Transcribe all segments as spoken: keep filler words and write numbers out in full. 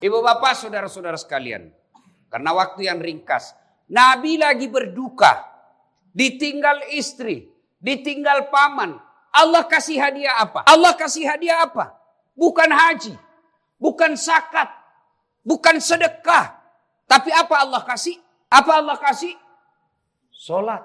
Ibu bapak, saudara-saudara sekalian. Karena waktu yang ringkas. Nabi lagi berduka. Ditinggal istri. Ditinggal paman. Allah kasih hadiah apa? Allah kasih hadiah apa? Bukan haji. Bukan zakat. Bukan sedekah. Tapi apa Allah kasih? Apa Allah kasih? Salat.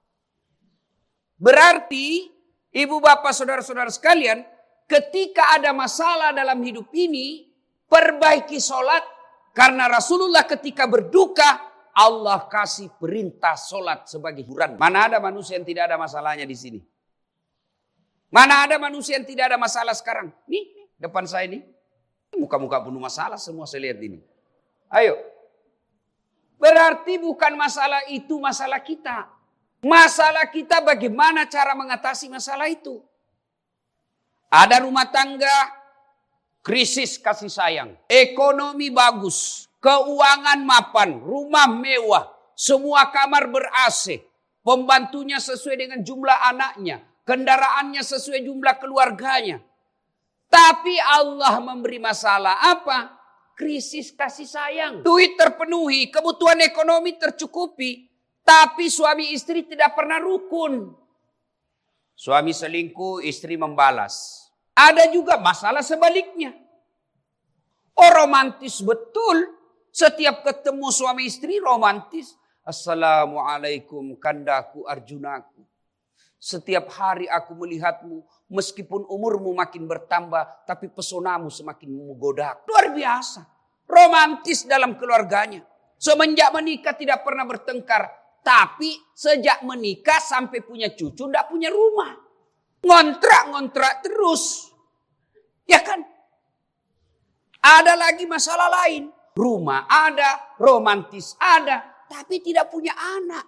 Berarti, ibu bapak saudara-saudara sekalian, ketika ada masalah dalam hidup ini, perbaiki salat. Karena Rasulullah ketika berduka, Allah kasih perintah salat sebagai hiburan. Mana ada manusia yang tidak ada masalahnya di sini? Mana ada manusia yang tidak ada masalah sekarang? Nih, depan saya ini. Muka-muka penuh masalah semua saya lihat ini. Ayo. Berarti bukan masalah itu masalah kita. Masalah kita bagaimana cara mengatasi masalah itu. Ada rumah tangga, krisis kasih sayang. Ekonomi bagus, keuangan mapan, rumah mewah, semua kamar ber-A C. Pembantunya sesuai dengan jumlah anaknya, kendaraannya sesuai jumlah keluarganya. Tapi Allah memberi masalah apa? Krisis kasih sayang. Duit terpenuhi, kebutuhan ekonomi tercukupi. Tapi suami istri tidak pernah rukun. Suami selingkuh, istri membalas. Ada juga masalah sebaliknya. Oh romantis betul. Setiap ketemu suami istri romantis. Assalamualaikum kandaku Arjunaku. Setiap hari aku melihatmu. Meskipun umurmu makin bertambah. Tapi pesonamu semakin menggoda. Luar biasa. Romantis dalam keluarganya. Semenjak menikah tidak pernah bertengkar. Tapi sejak menikah sampai punya cucu tidak punya rumah. Ngontrak-ngontrak terus. Ya kan? Ada lagi masalah lain. Rumah ada, romantis ada. Tapi tidak punya anak.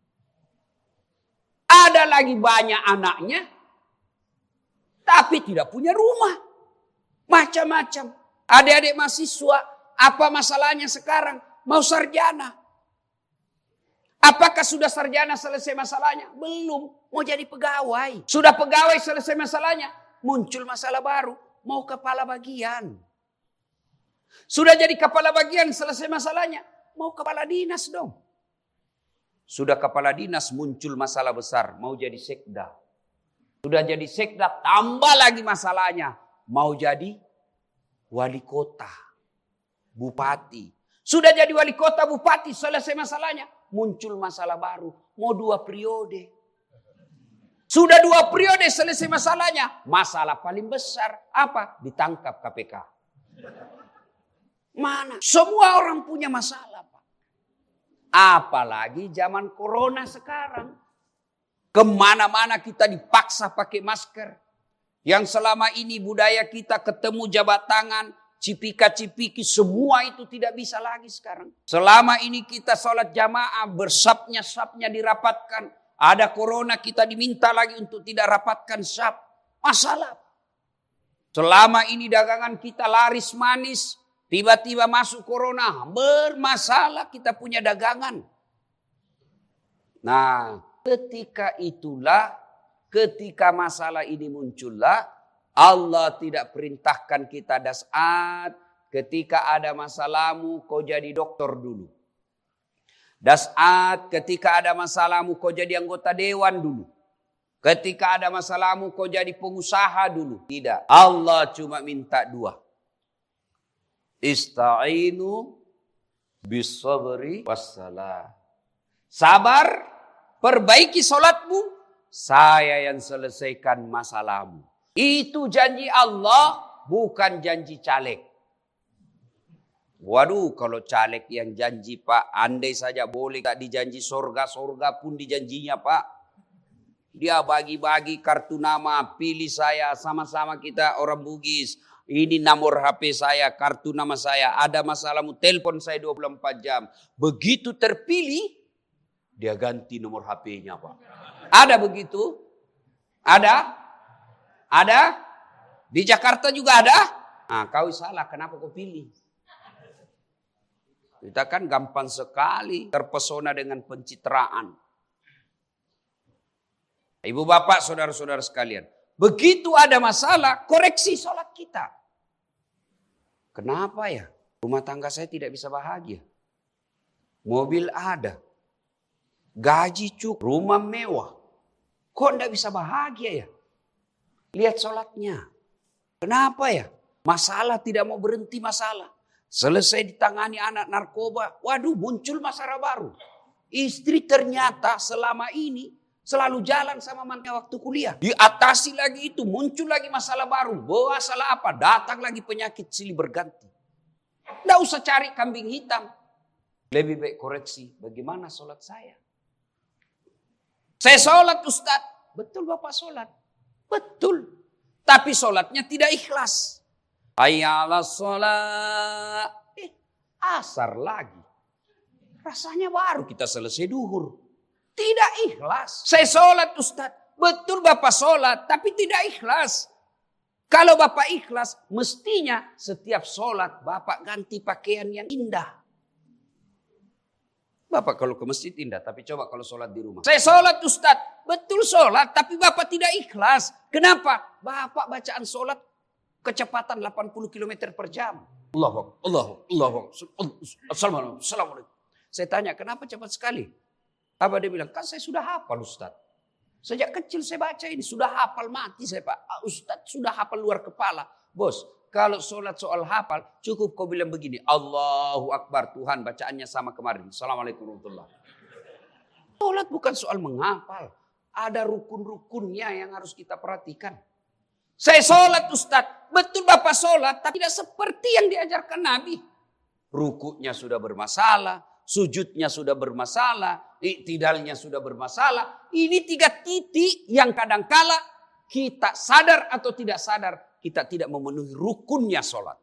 Ada lagi banyak anaknya. Tapi tidak punya rumah. Macam-macam. Adik-adik mahasiswa, apa masalahnya sekarang? Mau sarjana. Apakah sudah sarjana selesai masalahnya? Belum. Mau jadi pegawai. Sudah pegawai selesai masalahnya. Muncul masalah baru. Mau kepala bagian. Sudah jadi kepala bagian selesai masalahnya. Mau kepala dinas dong. Sudah kepala dinas muncul masalah besar. Mau jadi sekda. Sudah jadi sekda tambah lagi masalahnya. Mau jadi wali kota. Bupati. Sudah jadi wali kota bupati selesai masalahnya. Muncul masalah baru. Mau dua periode. Sudah dua periode selesai masalahnya. Masalah paling besar. Apa? Ditangkap K P K. Mana? Semua orang punya masalah, Pak. Apalagi zaman corona sekarang. Kemana-mana kita dipaksa pakai masker. Yang selama ini budaya kita ketemu jabat tangan. Cipika-cipiki semua itu tidak bisa lagi sekarang. Selama ini kita sholat jamaah bersapnya-sapnya dirapatkan. Ada corona kita diminta lagi untuk tidak rapatkan sap. Masalah. Selama ini dagangan kita laris manis. Tiba-tiba masuk corona. Bermasalah kita punya dagangan. Nah ketika itulah. Ketika masalah ini muncullah. Allah tidak perintahkan kita das'at. Ketika ada masalahmu kau jadi dokter dulu. Das'at ketika ada masalahmu kau jadi anggota dewan dulu. Ketika ada masalahmu kau jadi pengusaha dulu. Tidak. Allah cuma minta dua. Ista'inu bisabri wassalah. Sabar. Perbaiki solatmu. Saya yang selesaikan masalahmu. Itu janji Allah, bukan janji caleg. Waduh, kalau caleg yang janji Pak, andai saja boleh tak dijanji sorga, sorga pun dijanjinya Pak. Dia bagi-bagi kartu nama, pilih saya, sama-sama kita orang Bugis. Ini nomor H P saya, kartu nama saya, ada masalahmu, telepon saya dua puluh empat jam. Begitu terpilih, dia ganti nomor H P-nya Pak. Ada begitu? Ada? Ada? Di Jakarta juga ada? Nah, kau salah. Kenapa kau pilih? Kita kan gampang sekali terpesona dengan pencitraan. Ibu bapak, saudara-saudara sekalian. Begitu ada masalah, koreksi sholat kita. Kenapa ya? Rumah tangga saya tidak bisa bahagia. Mobil ada. Gaji cukup. Rumah mewah. Kok tidak bisa bahagia ya? Lihat sholatnya. Kenapa ya? Masalah tidak mau berhenti masalah. Selesai ditangani anak narkoba. Waduh, muncul masalah baru. Istri ternyata selama ini selalu jalan sama mantannya waktu kuliah. Diatasi lagi itu, muncul lagi masalah baru. Bawa masalah apa? Datang lagi penyakit silih berganti. Tidak usah cari kambing hitam. Lebih baik koreksi, bagaimana sholat saya? Saya sholat Ustadz. Betul Bapak sholat. Betul. Tapi sholatnya tidak ikhlas. Hayya 'alas sholat. Eh, asar lagi. Rasanya baru kita selesai duhur. Tidak ikhlas. Saya sholat Ustadz. Betul Bapak sholat, tapi tidak ikhlas. Kalau Bapak ikhlas, mestinya setiap sholat Bapak ganti pakaian yang indah. Bapak kalau ke masjid indah, tapi coba kalau sholat di rumah. Saya sholat Ustadz. Betul sholat, tapi Bapak tidak ikhlas. Kenapa? Bapak bacaan sholat kecepatan delapan puluh kilometer per jam. Allahu Akbar, Allahu Allahu Assalamualaikum, Assalamualaikum. Saya tanya, kenapa cepat sekali? Apa dia bilang? Kan saya sudah hafal Ustaz. Sejak kecil saya baca ini. Sudah hafal mati saya Pak. Ustaz sudah hafal luar kepala. Bos, kalau sholat soal hafal, cukup kau bilang begini. Allahu Akbar, Tuhan bacaannya sama kemarin. Assalamualaikum warahmatullahi wabarakatuh. Sholat bukan soal menghafal. Ada rukun-rukunnya yang harus kita perhatikan. Saya sholat Ustaz. Betul Bapak sholat, tapi tidak seperti yang diajarkan Nabi. Rukuknya sudah bermasalah. Sujudnya sudah bermasalah, iktidalnya sudah bermasalah. Ini tiga titik yang kadangkala kita sadar atau tidak sadar kita tidak memenuhi rukunnya sholat.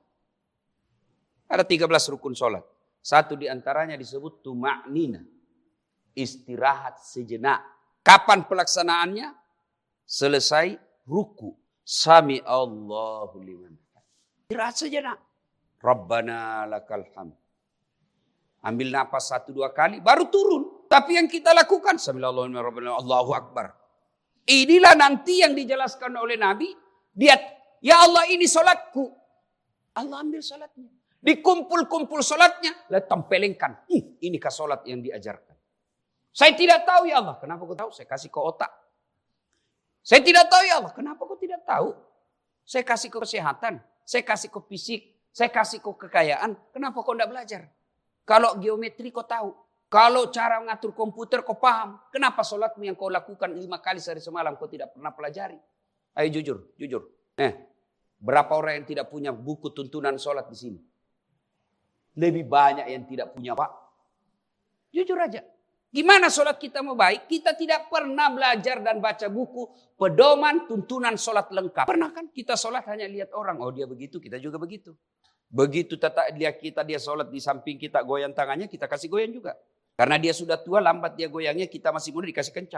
Ada tiga belas rukun sholat. Satu diantaranya disebut tuma'nina. Istirahat sejenak. Kapan pelaksanaannya? Selesai ruku. Sami Allahu liman. Istirahat sejenak. Rabbana lakal hamd. Ambil napas satu dua kali, baru turun. Tapi yang kita lakukan, Allahu Akbar. Inilah nanti yang dijelaskan oleh Nabi. Dia, ya Allah ini sholatku. Allah ambil sholatnya. Dikumpul-kumpul sholatnya, lalu tempelengkan. Ih, inikah sholat yang diajarkan. Saya tidak tahu ya Allah. Kenapa kau tahu? Saya kasih kau otak. Saya tidak tahu ya Allah. Kenapa kau tidak tahu? Saya kasih kau kesehatan. Saya kasih kau fisik. Saya kasih kau kekayaan. Kenapa kau tidak belajar? Kalau geometri kau tahu. Kalau cara mengatur komputer kau paham. Kenapa sholatmu yang kau lakukan lima kali sehari semalam kau tidak pernah pelajari? Ayo jujur, jujur. Eh, berapa orang yang tidak punya buku tuntunan sholat di sini? Lebih banyak yang tidak punya Pak. Jujur aja. Gimana sholat kita mau baik? Kita tidak pernah belajar dan baca buku pedoman tuntunan sholat lengkap. Pernah kan kita sholat hanya lihat orang. Oh dia begitu, kita juga begitu. Begitu tetap lihat kita dia sholat di samping kita goyang tangannya, kita kasih goyang juga. Karena dia sudah tua, lambat dia goyangnya, kita masih muda dikasih kencang.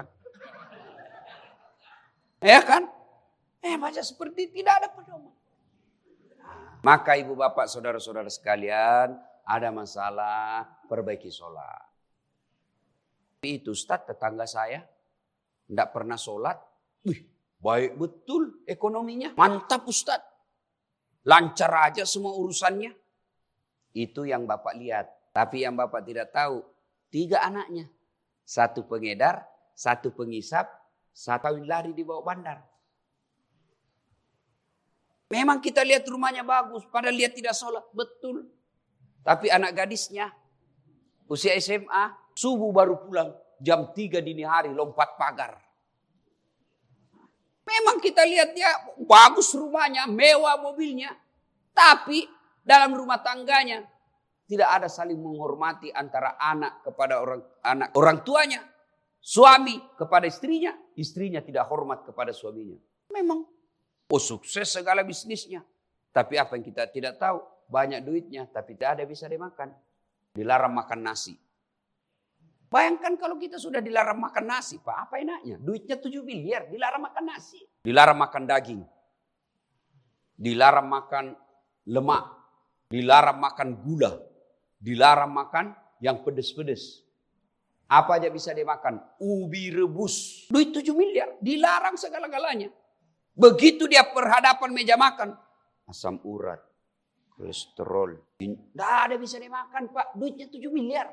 Ya kan? Eh baca seperti tidak ada pedoman. Maka ibu bapak saudara-saudara sekalian, ada masalah, perbaiki sholat. Itu Ustaz tetangga saya, tidak pernah sholat. Wih, baik betul ekonominya, mantap Ustaz. Lancar aja semua urusannya. Itu yang Bapak lihat. Tapi yang Bapak tidak tahu. Tiga anaknya. Satu pengedar. Satu pengisap. Satu kawin lari di bawah bandar. Memang kita lihat rumahnya bagus. Padahal dia tidak sholat. Betul. Tapi anak gadisnya. Usia S M A. Subuh baru pulang. Jam tiga dini hari lompat pagar. Memang kita lihat dia bagus rumahnya, mewah mobilnya. Tapi dalam rumah tangganya tidak ada saling menghormati antara anak kepada orang anak orang tuanya, suami kepada istrinya, istrinya tidak hormat kepada suaminya. Memang oh sukses segala bisnisnya. Tapi apa yang kita tidak tahu, banyak duitnya tapi tidak ada bisa dimakan. Dilarang makan nasi. Bayangkan kalau kita sudah dilarang makan nasi, Pak, apa enaknya? Duitnya tujuh miliar, dilarang makan nasi. Dilarang makan daging. Dilarang makan lemak. Dilarang makan gula. Dilarang makan yang pedes-pedes. Apa aja bisa dimakan? Ubi rebus. Duit tujuh miliar, dilarang segala-galanya. Begitu dia berhadapan meja makan. Asam urat, Kolesterol. Tidak ada bisa dimakan Pak. Duitnya tujuh miliar.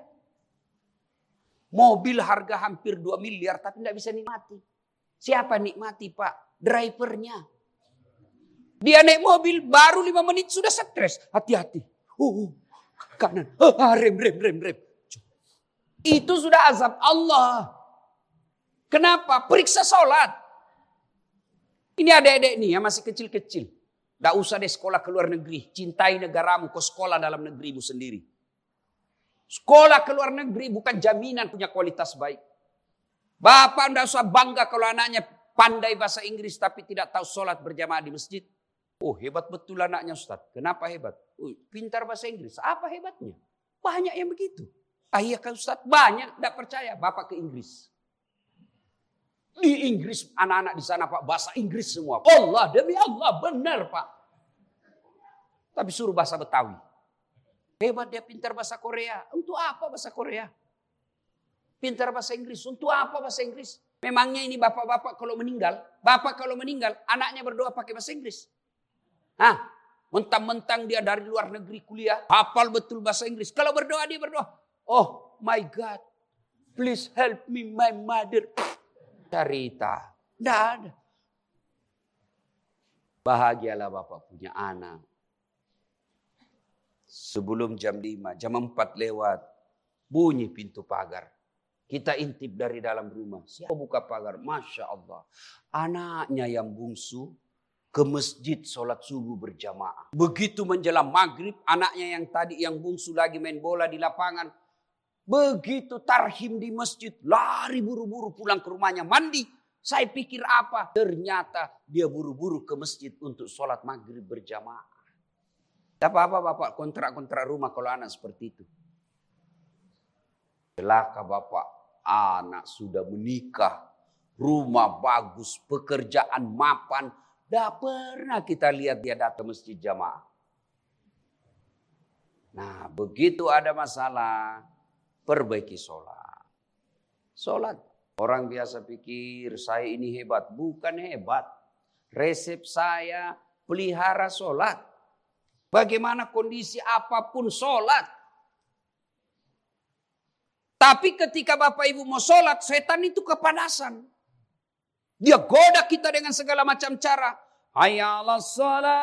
Mobil harga hampir dua miliar tapi tidak bisa nikmati. Siapa nikmati Pak? Drivernya. Dia naik mobil baru lima menit sudah stres. Hati-hati. Oh, kanan. Oh, rem, rem, rem, rem. Itu sudah azab Allah. Kenapa? Periksa sholat. Ini adik-adik nih yang masih kecil-kecil. Tidak usah deh sekolah ke luar negeri. Cintai negaramu, kau sekolah dalam negerimu sendiri. Sekolah ke luar negeri bukan jaminan punya kualitas baik. Bapak tidak usah bangga kalau anaknya pandai bahasa Inggris tapi tidak tahu sholat berjamaah di masjid. Oh hebat betul anaknya Ustaz. Kenapa hebat? Oh, pintar bahasa Inggris. Apa hebatnya? Banyak yang begitu. Ah iya kan Ustaz? Banyak tidak percaya. Bapak ke Inggris. Di Inggris anak-anak di sana Pak bahasa Inggris semua. Allah demi Allah benar Pak. Tapi suruh bahasa Betawi. Hebat dia pintar bahasa Korea. Untuk apa bahasa Korea? Pintar bahasa Inggris. Untuk apa bahasa Inggris? Memangnya ini bapak-bapak kalau meninggal. Bapak kalau meninggal anaknya berdoa pakai bahasa Inggris. Hah? Mentang-mentang dia dari luar negeri kuliah. Hafal betul bahasa Inggris. Kalau berdoa dia berdoa. Oh my God. Please help me my mother. Cerita. Tidak ada. Bahagialah bapak punya anak. Sebelum jam lima, jam empat lewat, bunyi pintu pagar. Kita intip dari dalam rumah. Siapa buka pagar? Masya Allah. Anaknya yang bungsu ke masjid sholat subuh berjamaah. Begitu menjelang maghrib, anaknya yang tadi yang bungsu lagi main bola di lapangan. Begitu tarhim di masjid, lari buru-buru pulang ke rumahnya mandi. Saya pikir apa? Ternyata dia buru-buru ke masjid untuk sholat maghrib berjamaah. Apa-apa bapak kontrak-kontrak rumah kalau anak seperti itu. Celaka bapak, anak sudah menikah, rumah bagus, pekerjaan mapan. Tidak pernah kita lihat dia datang masjid jamaah. Nah begitu ada masalah, perbaiki sholat. Sholat. Orang biasa pikir saya ini hebat. Bukan hebat. Resep saya pelihara sholat. Bagaimana kondisi apapun sholat. Tapi ketika Bapak Ibu mau sholat, setan itu kepanasan. Dia goda kita dengan segala macam cara. Hayya 'alas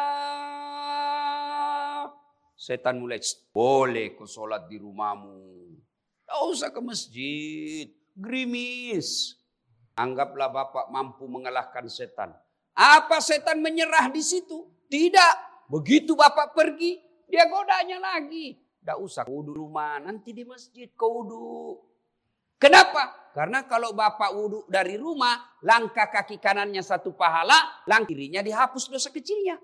shalah. Setan mulai, boleh kau sholat di rumahmu. Tak usah ke masjid. Gerimis. Anggaplah Bapak mampu mengalahkan setan. Apa setan menyerah di situ? Tidak. Begitu Bapak pergi, dia godanya lagi. Tidak usah wudhu rumah, nanti di masjid kau wudhu. Kenapa? Karena kalau Bapak wudhu dari rumah, langkah kaki kanannya satu pahala, langkah kirinya dihapus dosa kecilnya.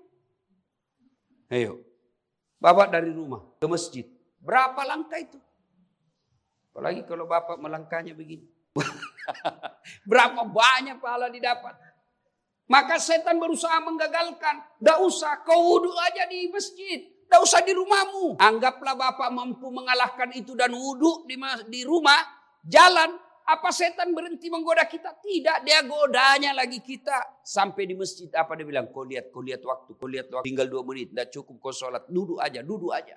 Ayo, Bapak dari rumah ke masjid, berapa langkah itu? Apalagi kalau Bapak melangkahnya begini. Berapa banyak pahala didapat. Maka setan berusaha menggagalkan. Tidak usah, kau wudhu aja di masjid. Tidak usah di rumahmu. Anggaplah Bapak mampu mengalahkan itu dan wudhu di, di rumah. Jalan. Apa setan berhenti menggoda kita? Tidak, dia godanya lagi kita. Sampai di masjid, apa dia bilang? Kau lihat, kau lihat waktu, kau lihat waktu. Tinggal dua menit, tidak cukup kau sholat. Duduk aja, duduk aja.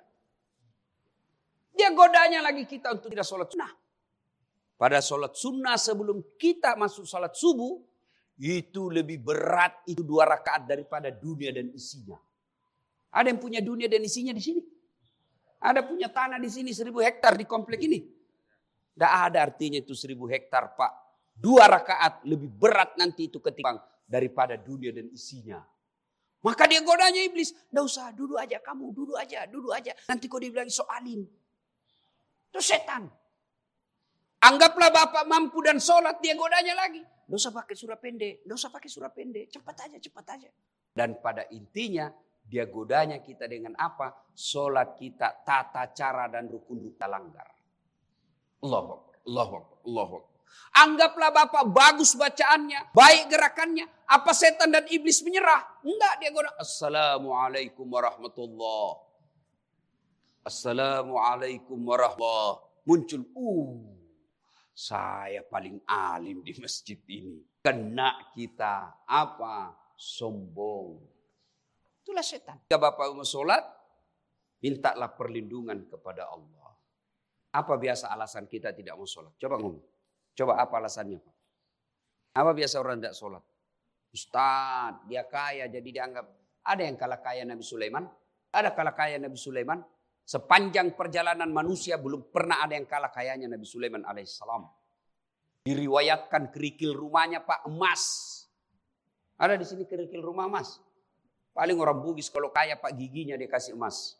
Dia godanya lagi kita untuk tidak sholat sunnah. Pada sholat sunnah sebelum kita masuk sholat subuh, itu lebih berat, itu dua rakaat daripada dunia dan isinya. Ada yang punya dunia dan isinya di sini? Ada punya tanah di sini seribu hektar di komplek ini? Tidak ada artinya itu seribu hektar Pak. Dua rakaat lebih berat nanti itu ketimbang daripada dunia dan isinya. Maka dia godanya iblis. Tidak usah, duduk aja kamu, duduk aja, duduk aja. Nanti kau dibilang soalin. Itu setan. Anggaplah Bapak mampu dan sholat, dia godanya lagi. Tidak usah pakai surah pendek, tidak usah pakai surah pendek. Cepat aja, cepat aja. Dan pada intinya, dia godanya kita dengan apa? Sholat kita, tata cara dan rukun-rukun kita langgar. Allahu Akbar, Allahu Akbar, Allahu Akbar. Anggaplah Bapak bagus bacaannya, baik gerakannya. Apa setan dan iblis menyerah? Enggak, dia goda. Assalamualaikum warahmatullahi wabarakatuh. Assalamualaikum warahmatullahi wabarakatuh. Muncul, uh. Saya paling alim di masjid ini. Kena kita apa? Sombong. Itulah setan. Jika Bapak mau sholat, mintalah perlindungan kepada Allah. Apa biasa alasan kita tidak mau sholat? Coba ngomong. Coba apa alasannya, Pak? Apa biasa orang tidak sholat? Ustaz, dia kaya jadi dianggap. Ada yang kalah kaya Nabi Sulaiman? Ada kalah kaya Nabi Sulaiman? Sepanjang perjalanan manusia belum pernah ada yang kalah kayanya Nabi Sulaiman alaihissalam. Diriwayatkan kerikil rumahnya Pak emas. Ada di sini kerikil rumah emas. Paling orang Bugis kalau kaya Pak giginya dia kasih emas.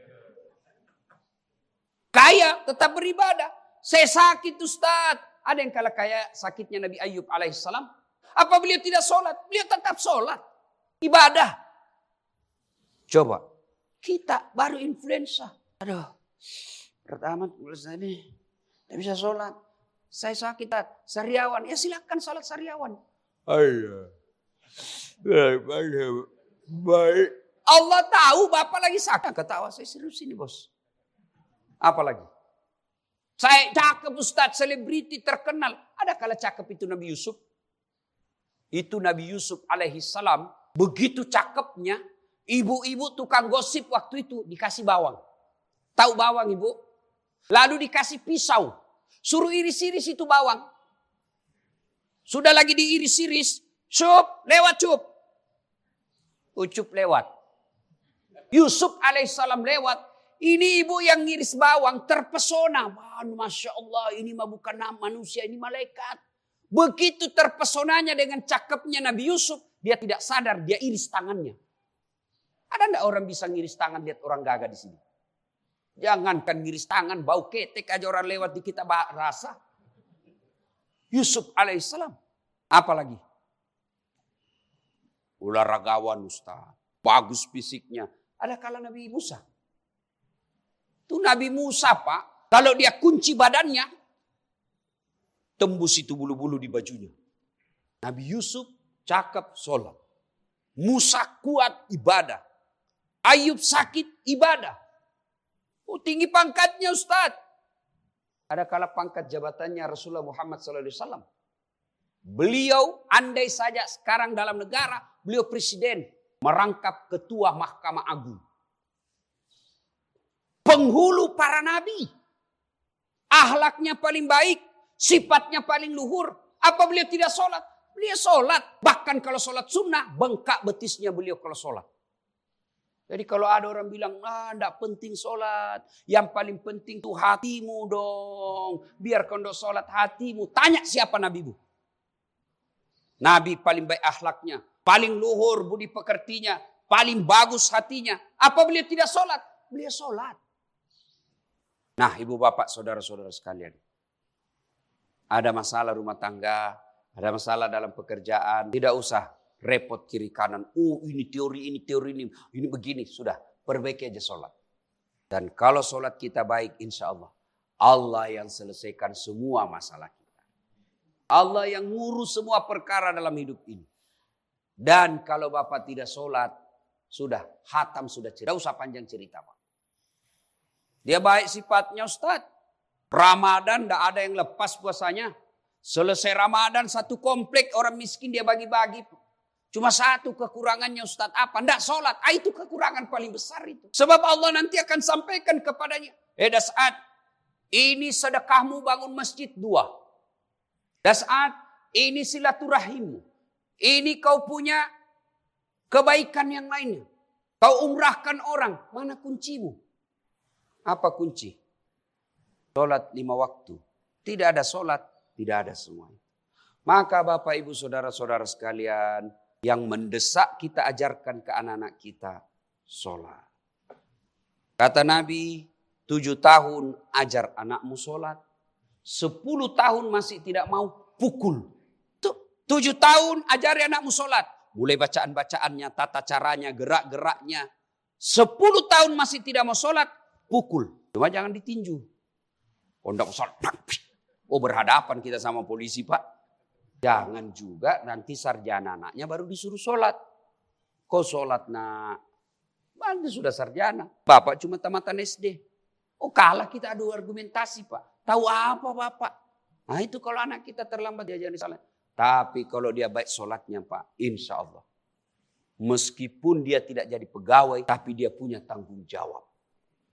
Kaya tetap beribadah. Saya sakit Ustaz. Ada yang kalah kaya sakitnya Nabi Ayub alaihissalam. Apa beliau tidak sholat? Beliau tetap sholat. Ibadah. Coba. Kita baru influenza. Aduh. Pertama saya ini tidak bisa sholat. Saya sakit. Sariawan. Ya silakan sholat sariawan. Ayo. Baik. Allah tahu Bapak lagi sakit. Ketawa saya serius ini bos. Apalagi? Saya cakep Ustaz, selebriti terkenal. Ada kala cakep itu Nabi Yusuf. Itu Nabi Yusuf alaihissalam. Begitu cakepnya. Ibu-ibu tukang gosip waktu itu dikasih bawang. Tahu bawang ibu? Lalu dikasih pisau. Suruh iris-iris itu bawang. Sudah lagi diiris-iris. Cup, lewat cup. Ucup lewat. Yusuf alaihissalam lewat. Ini ibu yang ngiris bawang terpesona. Masya Allah ini mah bukan manusia, ini malaikat. Begitu terpesonanya dengan cakepnya Nabi Yusuf. Dia tidak sadar, dia iris tangannya. Ada enggak orang bisa ngiris tangan lihat orang gagah di sini? Jangankan ngiris tangan, bau ketek aja orang lewat di kita rasa. Yusuf alaihissalam. Apalagi? Olahragawan Ustaz. Bagus fisiknya. Ada kala Nabi Musa. Itu Nabi Musa Pak. Kalau dia kunci badannya. Tembus itu bulu-bulu di bajunya. Nabi Yusuf cakep sholat. Musa kuat ibadah. Ayub sakit ibadah. Oh tinggi pangkatnya Ustaz. Ada kala pangkat jabatannya Rasulullah Muhammad sallallahu alaihi wasallam. Beliau andai saja sekarang dalam negara. Beliau presiden. Merangkap ketua Mahkamah Agung. Penghulu para nabi. Akhlaknya paling baik. Sifatnya paling luhur. Apa beliau tidak sholat? Beliau sholat. Bahkan kalau sholat sunnah. Bengkak betisnya beliau kalau sholat. Jadi kalau ada orang bilang, ah enggak penting sholat. Yang paling penting tuh hatimu dong. Biar kau sholat hatimu. Tanya siapa nabimu. Nabi paling baik akhlaknya. Paling luhur budi pekertinya. Paling bagus hatinya. Apa beliau tidak sholat? Beliau sholat. Nah ibu bapak saudara-saudara sekalian. Ada masalah rumah tangga. Ada masalah dalam pekerjaan. Tidak usah repot kiri kanan. Oh ini teori, ini teori, ini. Ini begini. Sudah perbaiki aja sholat. Dan kalau sholat kita baik insya Allah. Allah yang selesaikan semua masalah kita. Allah yang ngurus semua perkara dalam hidup ini. Dan kalau bapak tidak sholat. Sudah hatam sudah cerita. Tidak usah panjang cerita Pak. Dia baik sifatnya Ustaz. Ramadan tidak ada yang lepas puasanya. Selesai Ramadan satu komplek orang miskin dia bagi-bagi. Cuma satu kekurangannya Ustaz apa? Tidak sholat. Ah, itu kekurangan paling besar itu. Sebab Allah nanti akan sampaikan kepadanya. Eh Das'ad. Ini sedekahmu bangun masjid dua. Das'ad. Ini silaturahimmu. Ini kau punya kebaikan yang lainnya. Kau umrahkan orang. Mana kuncimu? Apa kunci? Sholat lima waktu. Tidak ada sholat. Tidak ada semua. Maka Bapak Ibu Saudara-saudara sekalian. Yang mendesak kita ajarkan ke anak-anak kita. Sholat. Kata Nabi. Tujuh tahun ajar anakmu sholat. Sepuluh tahun masih tidak mau pukul. Tujuh tahun ajari anakmu sholat. Mulai bacaan-bacaannya, tata caranya, gerak-geraknya. Sepuluh tahun masih tidak mau sholat. Pukul. Cuma jangan ditinju. Oh, enggak sholat. Oh berhadapan kita sama polisi Pak. Jangan juga nanti sarjana anaknya baru disuruh sholat. Kau sholat nak. Mana sudah sarjana. Bapak cuma tamatan S D. Oh kalah kita adu argumentasi Pak. Tahu apa Bapak? Nah itu kalau anak kita terlambat diajari sholat. Tapi kalau dia baik sholatnya Pak. Insya Allah. Meskipun dia tidak jadi pegawai. Tapi dia punya tanggung jawab.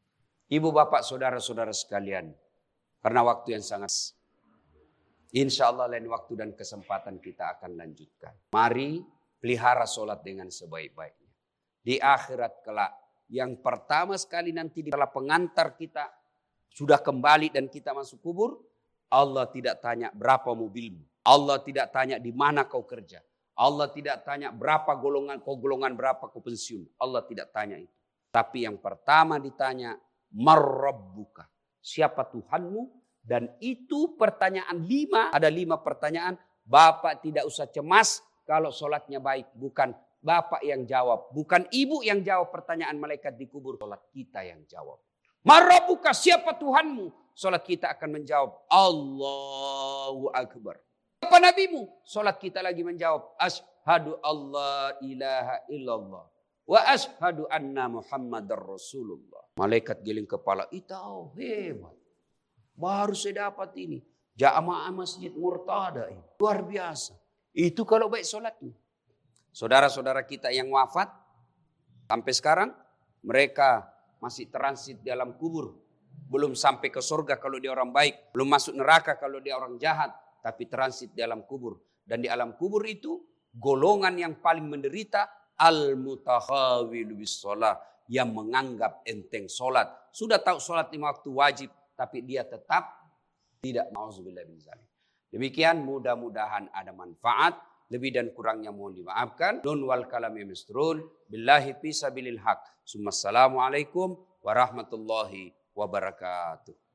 Ibu, bapak, saudara-saudara sekalian, karena waktu yang sangat, insya Allah lain waktu dan kesempatan kita akan lanjutkan. Mari pelihara sholat dengan sebaik-baiknya. Di akhirat kelak, yang pertama sekali nanti setelah pengantar kita sudah kembali dan kita masuk kubur, Allah tidak tanya berapa mobilmu. Allah tidak tanya di mana kau kerja. Allah tidak tanya berapa golongan, kau golongan berapa kau pensiun. Allah tidak tanya itu. Tapi yang pertama ditanya, marrabbuka, siapa Tuhanmu? Dan itu pertanyaan lima, ada lima pertanyaan. Bapak tidak usah cemas kalau sholatnya baik. Bukan bapak yang jawab, bukan ibu yang jawab pertanyaan malaikat di kubur. Sholat kita yang jawab. Marrabbuka, siapa Tuhanmu? Sholat kita akan menjawab, Allahu Akbar. Apa nabimu? Sholat kita lagi menjawab, Ashhadu Allah ilaha illallah. Wa ashhadu anna Muhammadar Rasulullah. Malaikat giling kepala, itu hebat. Baru saya dapat ini. Jamaah masjid Murtada ini. Luar biasa. Itu kalau baik sholatnya. Saudara-saudara kita yang wafat, sampai sekarang, mereka masih transit dalam kubur. Belum sampai ke surga kalau dia orang baik. Belum masuk neraka kalau dia orang jahat. Tapi transit dalam kubur. Dan di alam kubur itu, golongan yang paling menderita, al-mutakhawilu bis sholat, yang menganggap enteng sholat. Sudah tahu sholat lima waktu wajib, tapi dia tetap tidak. Nauzubillah min dzalik. Demikian, mudah-mudahan ada manfaat. Lebih dan kurangnya mohon dimaafkan. Nun wal kalami misrun. Billahi fi sabilil haq. Assalamualaikum warahmatullahi wabarakatuh.